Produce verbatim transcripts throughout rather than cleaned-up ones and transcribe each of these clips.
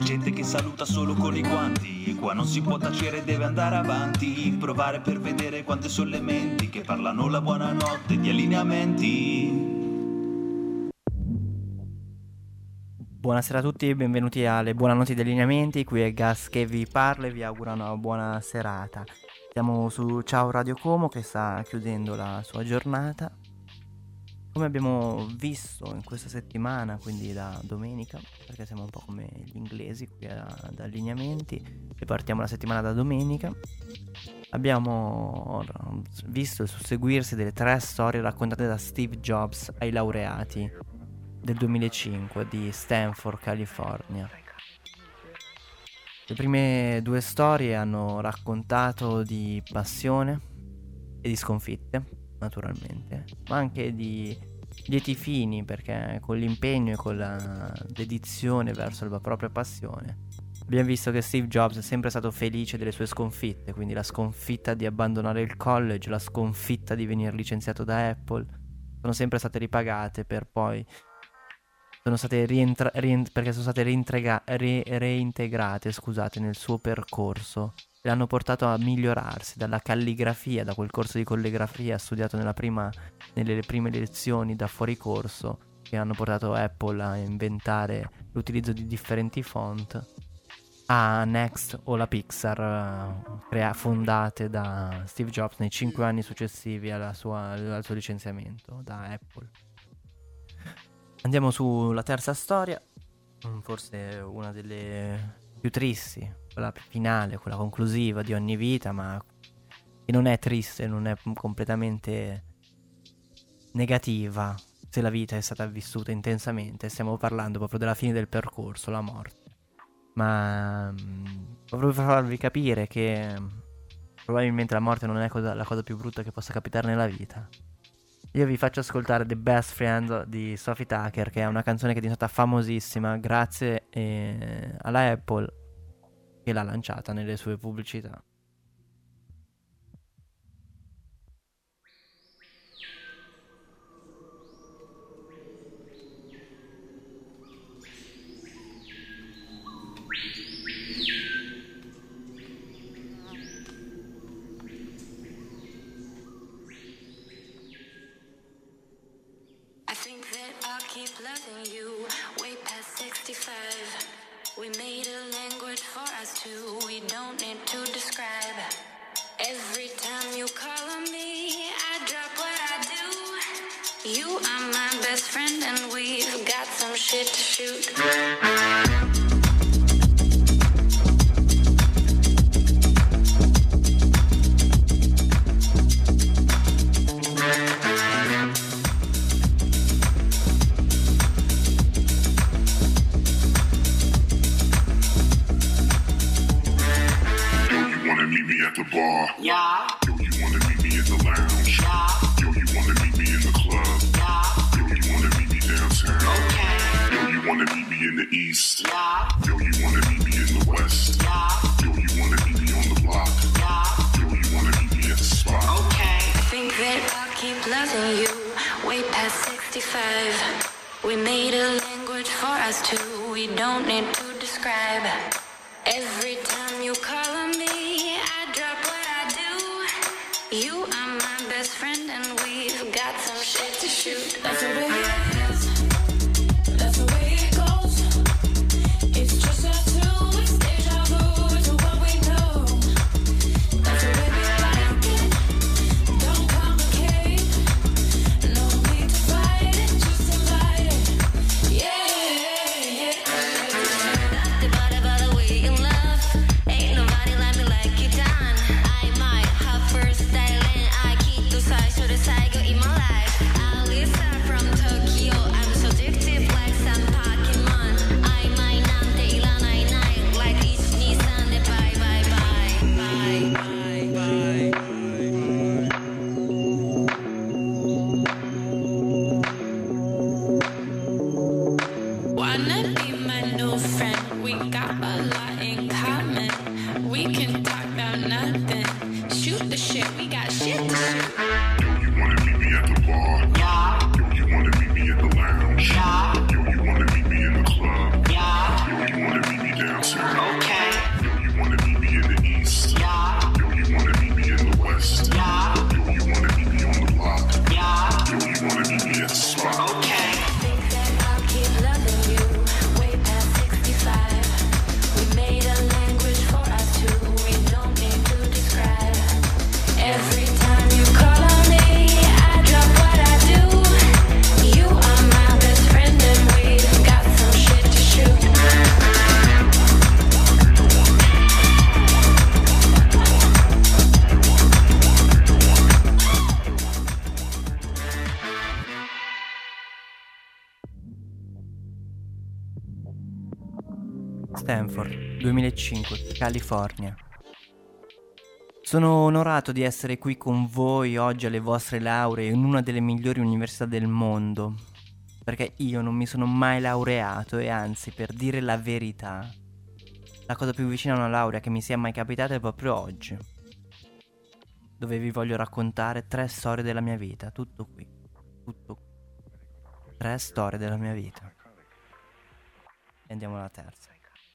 gente che saluta solo con i guanti. Qua non si può tacere, deve andare avanti, provare per vedere quante sono le menti che parlano la buonanotte di allineamenti. Buonasera a tutti, benvenuti alle Buonanotti degli Allineamenti. Qui è Gas che vi parla e vi augura una buona serata. Siamo su Ciao Radio Como che sta chiudendo la sua giornata. Come abbiamo visto in questa settimana, quindi da domenica, perché siamo un po' come gli inglesi qui ad Allineamenti e partiamo la settimana da domenica, abbiamo visto il susseguirsi delle tre storie raccontate da Steve Jobs ai laureati del duemilacinque di Stanford, California. Le prime due storie hanno raccontato di passione e di sconfitte, naturalmente, ma anche di lieti fini, perché con l'impegno e con la dedizione verso la propria passione abbiamo visto che Steve Jobs è sempre stato felice delle sue sconfitte, quindi la sconfitta di abbandonare il college, la sconfitta di venire licenziato da Apple, sono sempre state ripagate per poi sono state rientra- rient- perché sono state reintrega- re- reintegrate scusate, nel suo percorso. L'hanno portato a migliorarsi dalla calligrafia, da quel corso di calligrafia studiato nella prima, nelle prime lezioni da fuori corso, che hanno portato Apple a inventare l'utilizzo di differenti font, a Next o la Pixar, uh, crea- fondate da Steve Jobs nei cinque anni successivi alla sua, al suo licenziamento da Apple. Andiamo sulla terza storia, forse una delle più tristi, quella finale, quella conclusiva di ogni vita, ma che non è triste, non è completamente negativa se la vita è stata vissuta intensamente. Stiamo parlando proprio della fine del percorso, la morte. Ma proprio per farvi capire che probabilmente la morte non è cosa, la cosa più brutta che possa capitare nella vita. Io vi faccio ascoltare The Best Friend di Sophie Tucker, che è una canzone che è diventata famosissima grazie eh, alla Apple che l'ha lanciata nelle sue pubblicità. Loving you way past sixty-five. We made a language for us two. We don't need to describe. Every time you call on me, I drop what I do. You are my best friend and we've got some shit to shoot. Bar. Yeah. Yo, you wanna meet me in the lounge? Yeah. Yo, you wanna meet me in the club? Yeah. Yo, you wanna meet me downtown? Okay. Yo, you wanna meet me in the east? Yeah. Yo, you wanna meet me in the west? Yeah. Yo, you wanna meet me on the block? Yeah. Yo, you wanna meet me at the spot? Okay. I think that I'll keep loving you way past sixty-five. We made a language for us two. We don't need to describe. Every time you call on me, I drop what I do. You are my best friend and we've got some shit to shoot. That's the way it is. That's the way it goes. It's just us two. It's deja vu to what we know. That's the way we like it. Don't complicate. No need to fight it. Just invite it. Yeah, yeah, yeah. Nothing but about the way you love. Ain't nobody like me like you done. I might have first style and I keep the size to the cycle in my life. I listen from Tokyo. I'm so addictive like some Pokemon. I might not take la night night like each Nissan. Bye bye bye bye bye bye. Wanna be my new friend? We got a lot in common. We can talk about nothing. Shoot the shit, we got shit to shoot. Yo, you wanna meet me at the bar? Yeah, Yo, you wanna meet me in the lounge? yeah, Yo, you wanna meet me in the club? yeah, Yo, you wanna meet me dancer. Okay. Yo, you wanna meet me in the east? Yeah. Yo, you wanna meet me in the west? Yeah. Yo, you wanna meet me on the block? Yeah. Yo, you wanna meet me at the spot? Okay. Think that I'll keep loving you way past sixty-five. We made a language for us two. We don't need to describe. Every time you call on me, I drop what I do. You are my best friend and we've got some shit to shoot. Stanford, duemilacinque, California. Sono onorato di essere qui con voi oggi alle vostre lauree in una delle migliori università del mondo, perché io non mi sono mai laureato e anzi, per dire la verità, la cosa più vicina a una laurea che mi sia mai capitata è proprio oggi, dove vi voglio raccontare tre storie della mia vita, tutto qui, tutto qui. Tre storie della mia vita. E andiamo alla terza.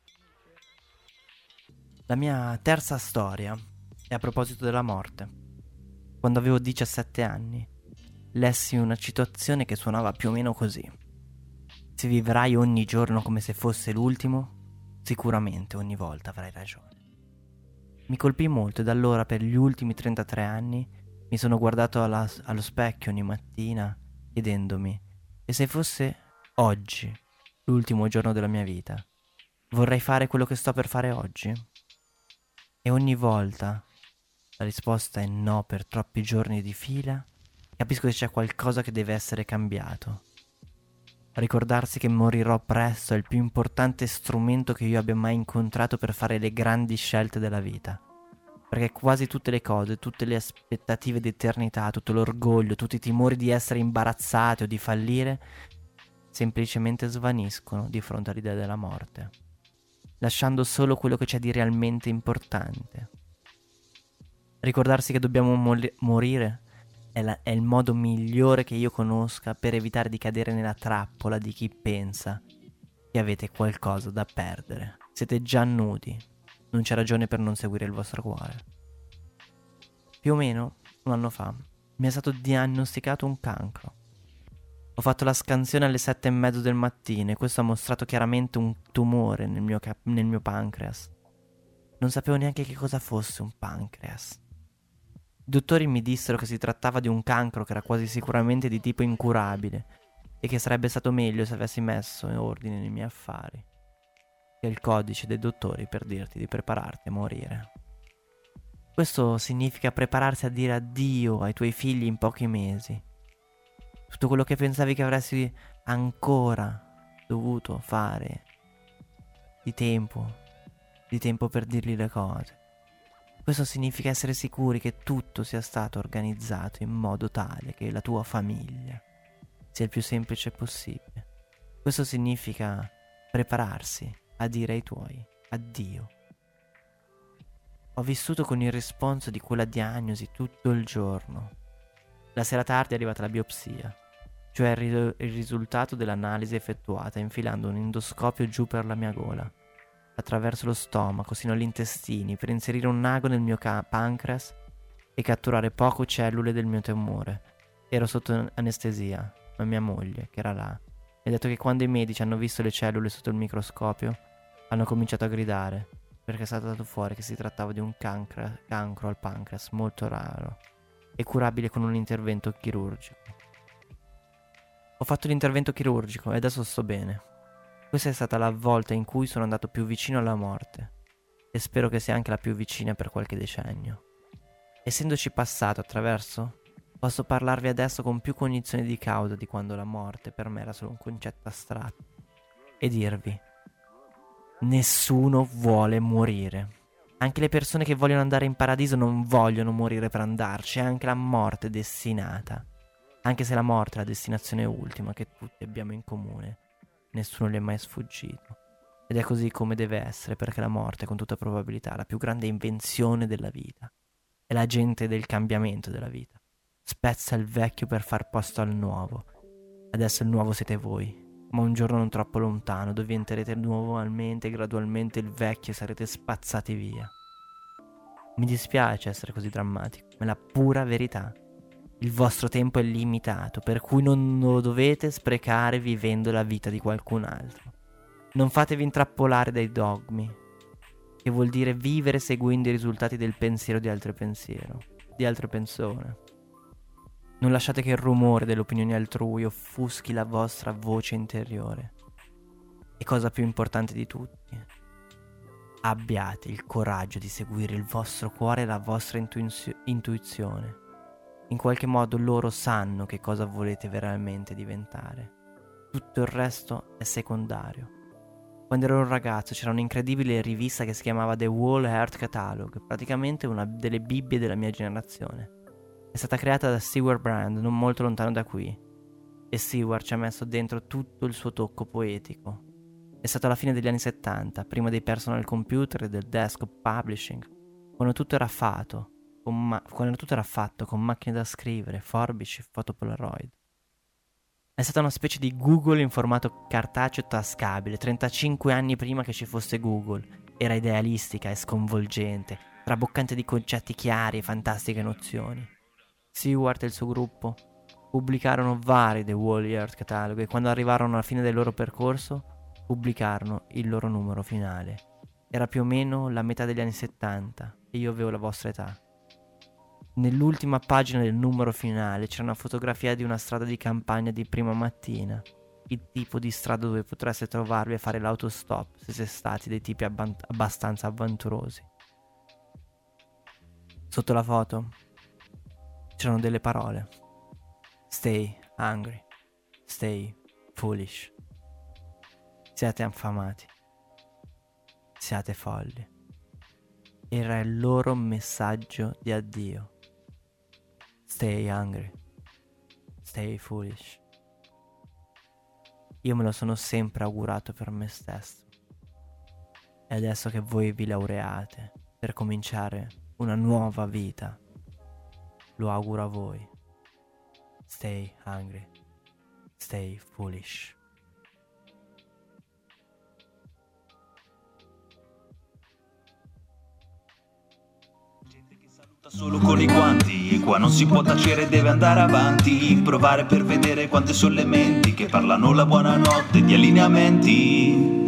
La mia terza storia è a proposito della morte. Quando avevo diciassette anni, lessi una citazione che suonava più o meno così: se vivrai ogni giorno come se fosse l'ultimo, sicuramente ogni volta avrai ragione. Mi colpì molto e da allora per gli ultimi trentatré anni mi sono guardato alla, allo specchio ogni mattina chiedendomi: e se fosse oggi l'ultimo giorno della mia vita, vorrei fare quello che sto per fare oggi? E ogni volta la risposta è no per troppi giorni di fila. Capisco che c'è qualcosa che deve essere cambiato. Ricordarsi che morirò presto è il più importante strumento che io abbia mai incontrato per fare le grandi scelte della vita. Perché quasi tutte le cose, tutte le aspettative di eternità, tutto l'orgoglio, tutti i timori di essere imbarazzati o di fallire, semplicemente svaniscono di fronte all'idea della morte, lasciando solo quello che c'è di realmente importante. Ricordarsi che dobbiamo mol- morire è, la- è il modo migliore che io conosca per evitare di cadere nella trappola di chi pensa che avete qualcosa da perdere. Siete già nudi, non c'è ragione per non seguire il vostro cuore. Più o meno un anno fa mi è stato diagnosticato un cancro. Ho fatto la scansione alle sette e mezzo del mattino e questo ha mostrato chiaramente un tumore nel mio, cap- nel mio pancreas. Non sapevo neanche che cosa fosse un pancreas. I dottori mi dissero che si trattava di un cancro che era quasi sicuramente di tipo incurabile e che sarebbe stato meglio se avessi messo in ordine nei miei affari. Che è il codice dei dottori per dirti di prepararti a morire. Questo significa prepararsi a dire addio ai tuoi figli in pochi mesi. Tutto quello che pensavi che avresti ancora dovuto fare di tempo, di tempo per dirgli le cose. Questo significa essere sicuri che tutto sia stato organizzato in modo tale che la tua famiglia sia il più semplice possibile. Questo significa prepararsi a dire ai tuoi addio. Ho vissuto con il responso di quella diagnosi tutto il giorno. La sera tardi è arrivata la biopsia, cioè il, ri- il risultato dell'analisi effettuata infilando un endoscopio giù per la mia gola, attraverso lo stomaco sino agli intestini, per inserire un ago nel mio ca- pancreas e catturare poche cellule del mio tumore. Ero sotto anestesia, ma mia moglie, che era là, mi ha detto che quando i medici hanno visto le cellule sotto il microscopio, hanno cominciato a gridare, perché è stato dato fuori che si trattava di un cancro, cancro al pancreas molto raro e curabile con un intervento chirurgico. Ho fatto l'intervento chirurgico e adesso sto bene. Questa è stata la volta in cui sono andato più vicino alla morte e spero che sia anche la più vicina per qualche decennio. Essendoci passato attraverso, posso parlarvi adesso con più cognizione di causa di quando la morte per me era solo un concetto astratto e dirvi: nessuno vuole morire. Anche le persone che vogliono andare in paradiso non vogliono morire per andarci, anche la morte è destinata. Anche se la morte è la destinazione ultima che tutti abbiamo in comune, nessuno gli è mai sfuggito. Ed è così come deve essere, perché la morte è con tutta probabilità la più grande invenzione della vita. È l'agente del cambiamento della vita. Spezza il vecchio per far posto al nuovo. Adesso il nuovo siete voi. ma un giorno non troppo lontano, dove entrerete nuovamente e gradualmente il vecchio e sarete spazzati via. Mi dispiace essere così drammatico, ma è la pura verità. Il vostro tempo è limitato, per cui non lo dovete sprecare vivendo la vita di qualcun altro. Non fatevi intrappolare dai dogmi, che vuol dire vivere seguendo i risultati del pensiero di altre pensiero, di altre persone. Non lasciate che il rumore delle opinioni altrui offuschi la vostra voce interiore. E cosa più importante di tutti, abbiate il coraggio di seguire il vostro cuore e la vostra intuizio- intuizione. In qualche modo loro sanno che cosa volete veramente diventare. Tutto il resto è secondario. Quando ero un ragazzo c'era un'incredibile rivista che si chiamava The Whole Earth Catalog, praticamente una delle bibbie della mia generazione. È stata creata da Stewart Brand, non molto lontano da qui, e Stewart ci ha messo dentro tutto il suo tocco poetico. È stato alla fine degli anni settanta, prima dei personal computer e del desktop publishing, quando tutto era fatto, con ma- quando tutto era fatto con macchine da scrivere, forbici e fotopolaroid. È stata una specie di Google in formato cartaceo tascabile, trentacinque anni prima che ci fosse Google. Era idealistica e sconvolgente, traboccante di concetti chiari e fantastiche nozioni. Stewart e il suo gruppo pubblicarono vari The Whole Earth Catalog e quando arrivarono alla fine del loro percorso pubblicarono il loro numero finale. Era più o meno la metà degli anni settanta e io avevo la vostra età. Nell'ultima pagina del numero finale c'era una fotografia di una strada di campagna di prima mattina, il tipo di strada dove potreste trovarvi a fare l'autostop se siete stati dei tipi abban- abbastanza avventurosi. Sotto la foto c'erano delle parole: Stay hungry, stay foolish. Siate affamati, siate folli. Era il loro messaggio di addio. Stay hungry, stay foolish. Io me lo sono sempre augurato per me stesso. E adesso che voi vi laureate per cominciare una nuova vita, lo auguro a voi. Stay hungry, stay foolish. Solo con i guanti, qua non si può tacere, deve andare avanti, provare per vedere quante sono le menti che parlano la buonanotte di allineamenti.